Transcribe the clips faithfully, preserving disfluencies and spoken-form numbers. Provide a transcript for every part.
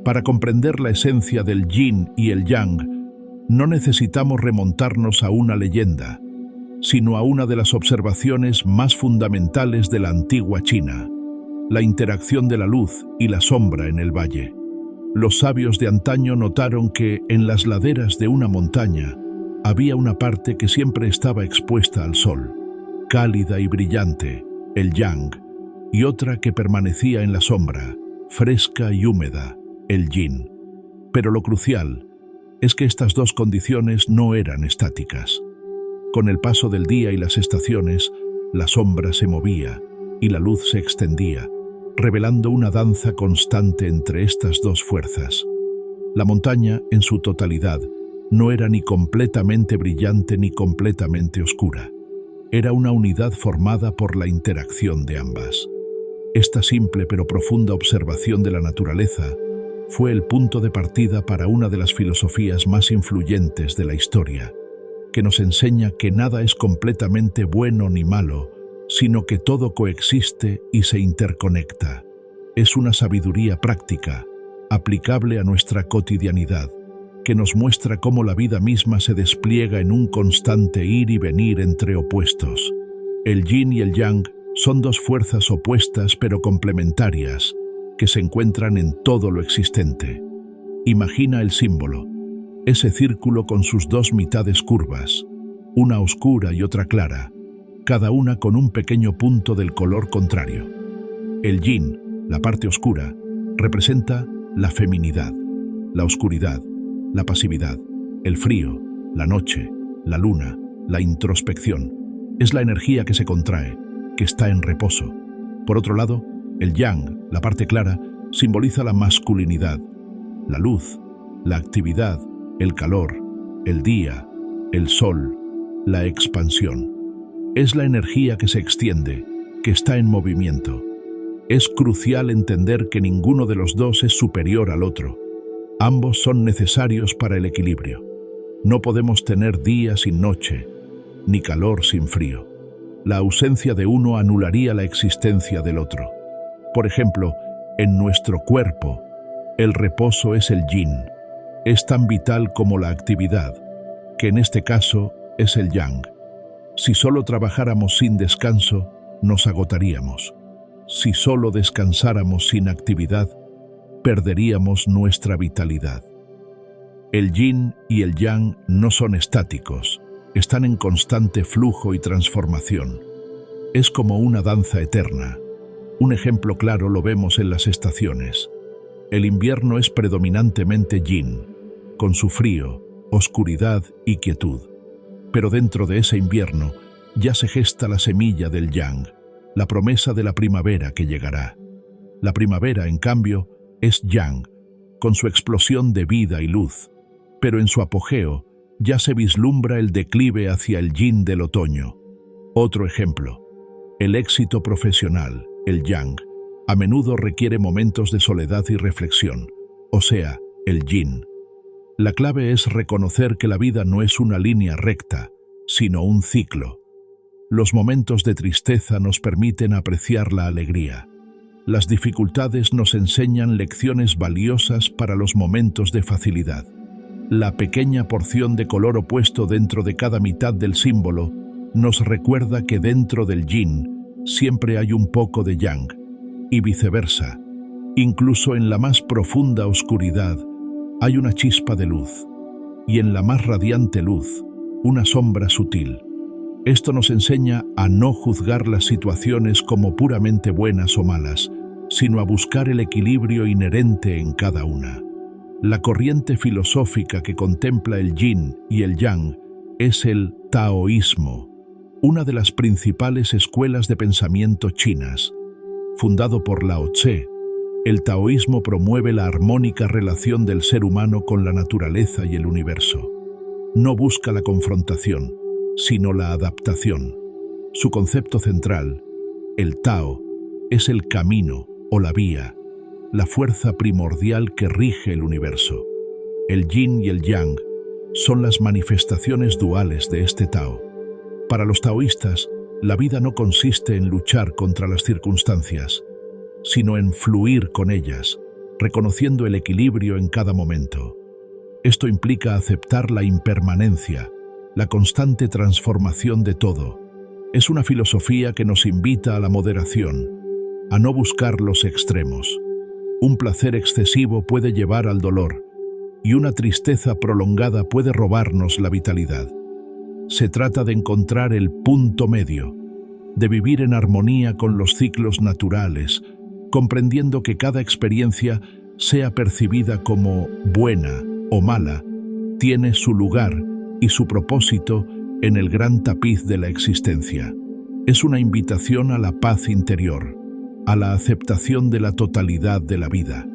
Para comprender la esencia del yin y el yang, no necesitamos remontarnos a una leyenda, sino a una de las observaciones más fundamentales de la antigua China, la interacción de la luz y la sombra en el valle. Los sabios de antaño notaron que en las laderas de una montaña había una parte que siempre estaba expuesta al sol, cálida y brillante, el yang, y otra que permanecía en la sombra, fresca y húmeda, el yin. Pero lo crucial es que estas dos condiciones no eran estáticas. Con el paso del día y las estaciones, la sombra se movía y la luz se extendía, revelando una danza constante entre estas dos fuerzas. La montaña, en su totalidad, no era ni completamente brillante ni completamente oscura. Era una unidad formada por la interacción de ambas. Esta simple pero profunda observación de la naturaleza fue el punto de partida para una de las filosofías más influyentes de la historia, que nos enseña que nada es completamente bueno ni malo, sino que todo coexiste y se interconecta. Es una sabiduría práctica, aplicable a nuestra cotidianidad, que nos muestra cómo la vida misma se despliega en un constante ir y venir entre opuestos. El yin y el yang son dos fuerzas opuestas pero complementarias, que se encuentran en todo lo existente. Imagina el símbolo, ese círculo con sus dos mitades curvas, una oscura y otra clara, cada una con un pequeño punto del color contrario. El yin, la parte oscura, representa la feminidad, la oscuridad, la pasividad, el frío, la noche, la luna, la introspección. Es la energía que se contrae, que está en reposo. Por otro lado, el yang, la parte clara, simboliza la masculinidad, la luz, la actividad, el calor, el día, el sol, la expansión. Es la energía que se extiende, que está en movimiento. Es crucial entender que ninguno de los dos es superior al otro. Ambos son necesarios para el equilibrio. No podemos tener día sin noche, ni calor sin frío. La ausencia de uno anularía la existencia del otro. Por ejemplo, en nuestro cuerpo, el reposo es el yin. Es tan vital como la actividad, que en este caso es el yang. Si solo trabajáramos sin descanso, nos agotaríamos. Si solo descansáramos sin actividad, perderíamos nuestra vitalidad. El yin y el yang no son estáticos, están en constante flujo y transformación. Es como una danza eterna. Un ejemplo claro lo vemos en las estaciones. El invierno es predominantemente yin, con su frío, oscuridad y quietud. Pero dentro de ese invierno ya se gesta la semilla del yang, la promesa de la primavera que llegará. La primavera, en cambio, es yang, con su explosión de vida y luz, pero en su apogeo ya se vislumbra el declive hacia el yin del otoño. Otro ejemplo, el éxito profesional, el yang, a menudo requiere momentos de soledad y reflexión, o sea, el yin. La clave es reconocer que la vida no es una línea recta, sino un ciclo. Los momentos de tristeza nos permiten apreciar la alegría. Las dificultades nos enseñan lecciones valiosas para los momentos de facilidad. La pequeña porción de color opuesto dentro de cada mitad del símbolo nos recuerda que dentro del yin siempre hay un poco de yang, y viceversa. Incluso en la más profunda oscuridad hay una chispa de luz, y en la más radiante luz, una sombra sutil. Esto nos enseña a no juzgar las situaciones como puramente buenas o malas, sino a buscar el equilibrio inherente en cada una. La corriente filosófica que contempla el yin y el yang es el taoísmo, una de las principales escuelas de pensamiento chinas. Fundado por Lao Tse, el taoísmo promueve la armónica relación del ser humano con la naturaleza y el universo. No busca la confrontación, sino la adaptación. Su concepto central, el Tao, es el camino o la vía, la fuerza primordial que rige el universo. El yin y el yang son las manifestaciones duales de este Tao. Para los taoístas, la vida no consiste en luchar contra las circunstancias, sino en fluir con ellas, reconociendo el equilibrio en cada momento. Esto implica aceptar la impermanencia, la constante transformación de todo. Es una filosofía que nos invita a la moderación, a no buscar los extremos. Un placer excesivo puede llevar al dolor, y una tristeza prolongada puede robarnos la vitalidad. Se trata de encontrar el punto medio, de vivir en armonía con los ciclos naturales, comprendiendo que cada experiencia, sea percibida como buena o mala, tiene su lugar y su propósito en el gran tapiz de la existencia. Es una invitación a la paz interior, a la aceptación de la totalidad de la vida.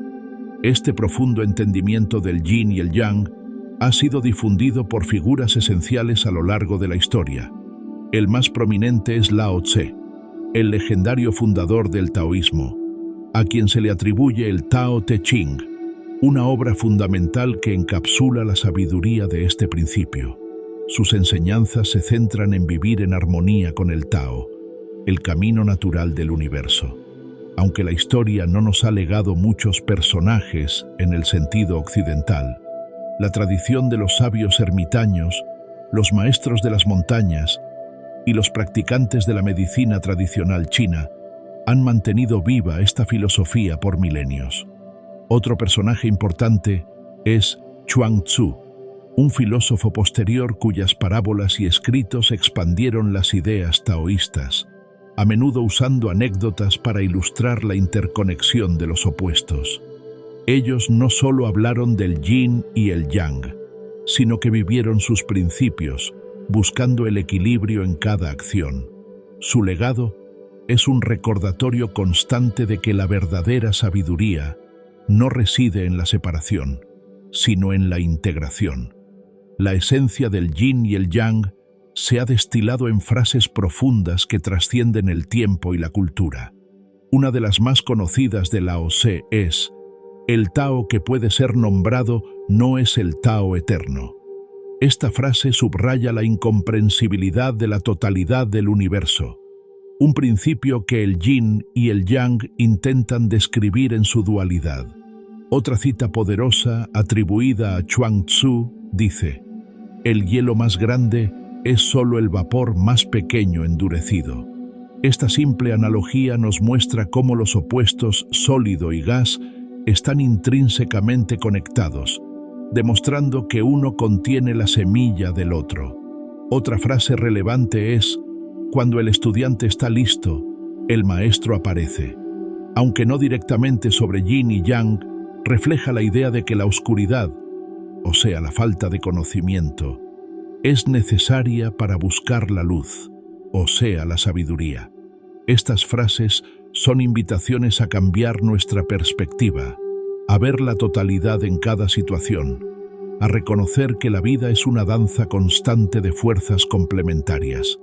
Este profundo entendimiento del yin y el yang ha sido difundido por figuras esenciales a lo largo de la historia. El más prominente es Lao Tse, el legendario fundador del taoísmo, a quien se le atribuye el Tao Te Ching, una obra fundamental que encapsula la sabiduría de este principio. Sus enseñanzas se centran en vivir en armonía con el Tao, el camino natural del universo. Aunque la historia no nos ha legado muchos personajes en el sentido occidental, la tradición de los sabios ermitaños, los maestros de las montañas y los practicantes de la medicina tradicional china han mantenido viva esta filosofía por milenios. Otro personaje importante es Chuang Tzu, un filósofo posterior cuyas parábolas y escritos expandieron las ideas taoístas, a menudo usando anécdotas para ilustrar la interconexión de los opuestos. Ellos no solo hablaron del yin y el yang, sino que vivieron sus principios, buscando el equilibrio en cada acción. Su legado es un recordatorio constante de que la verdadera sabiduría no reside en la separación, sino en la integración. La esencia del yin y el yang se ha destilado en frases profundas que trascienden el tiempo y la cultura. Una de las más conocidas de Lao Tse es: el Tao que puede ser nombrado no es el Tao eterno. Esta frase subraya la incomprensibilidad de la totalidad del universo, un principio que el yin y el yang intentan describir en su dualidad. Otra cita poderosa atribuida a Chuang Tzu dice: el hielo más grande es solo el vapor más pequeño endurecido. Esta simple analogía nos muestra cómo los opuestos sólido y gas están intrínsecamente conectados, demostrando que uno contiene la semilla del otro. Otra frase relevante es: cuando el estudiante está listo, el maestro aparece. Aunque no directamente sobre yin y yang, refleja la idea de que la oscuridad, o sea, la falta de conocimiento, es necesaria para buscar la luz, o sea, la sabiduría. Estas frases son invitaciones a cambiar nuestra perspectiva, a ver la totalidad en cada situación, a reconocer que la vida es una danza constante de fuerzas complementarias.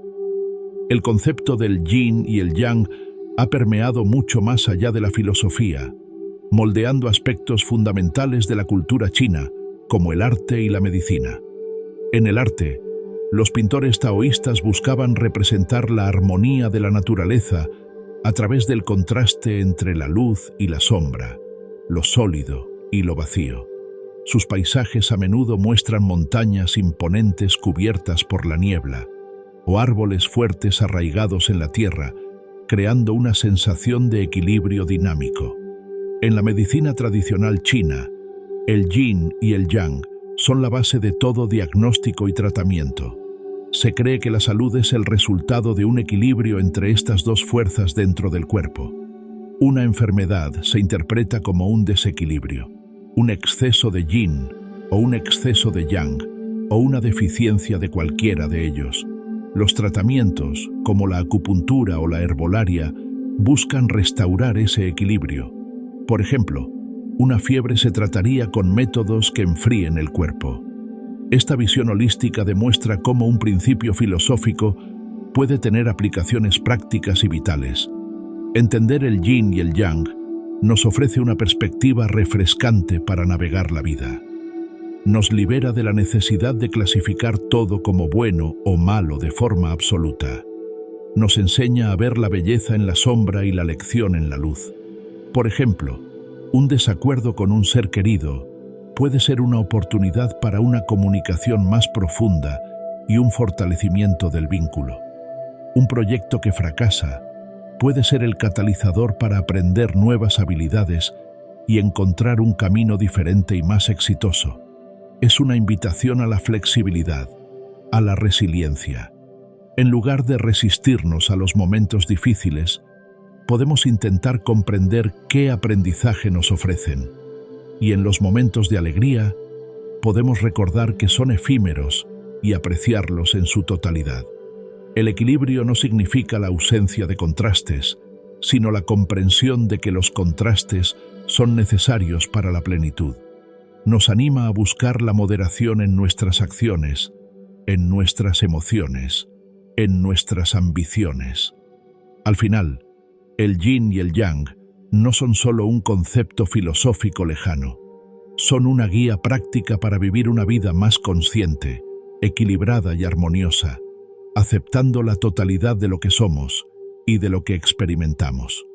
El concepto del yin y el yang ha permeado mucho más allá de la filosofía, moldeando aspectos fundamentales de la cultura china, como el arte y la medicina. En el arte, los pintores taoístas buscaban representar la armonía de la naturaleza a través del contraste entre la luz y la sombra, lo sólido y lo vacío. Sus paisajes a menudo muestran montañas imponentes cubiertas por la niebla, o árboles fuertes arraigados en la tierra, creando una sensación de equilibrio dinámico. En la medicina tradicional china, el yin y el yang son la base de todo diagnóstico y tratamiento. Se cree que la salud es el resultado de un equilibrio entre estas dos fuerzas dentro del cuerpo. Una enfermedad se interpreta como un desequilibrio, un exceso de yin o un exceso de yang, o una deficiencia de cualquiera de ellos. Los tratamientos, como la acupuntura o la herbolaria, buscan restaurar ese equilibrio. Por ejemplo, una fiebre se trataría con métodos que enfríen el cuerpo. Esta visión holística demuestra cómo un principio filosófico puede tener aplicaciones prácticas y vitales. Entender el yin y el yang nos ofrece una perspectiva refrescante para navegar la vida. Nos libera de la necesidad de clasificar todo como bueno o malo de forma absoluta. Nos enseña a ver la belleza en la sombra y la lección en la luz. Por ejemplo, Un desacuerdo con un ser querido puede ser una oportunidad para una comunicación más profunda y un fortalecimiento del vínculo. Un proyecto que fracasa puede ser el catalizador para aprender nuevas habilidades y encontrar un camino diferente y más exitoso. Es una invitación a la flexibilidad, a la resiliencia. En lugar de resistirnos a los momentos difíciles, podemos intentar comprender qué aprendizaje nos ofrecen. Y en los momentos de alegría, podemos recordar que son efímeros y apreciarlos en su totalidad. El equilibrio no significa la ausencia de contrastes, sino la comprensión de que los contrastes son necesarios para la plenitud. Nos anima a buscar la moderación en nuestras acciones, en nuestras emociones, en nuestras ambiciones. Al final, el yin y el yang no son solo un concepto filosófico lejano, son una guía práctica para vivir una vida más consciente, equilibrada y armoniosa, aceptando la totalidad de lo que somos y de lo que experimentamos.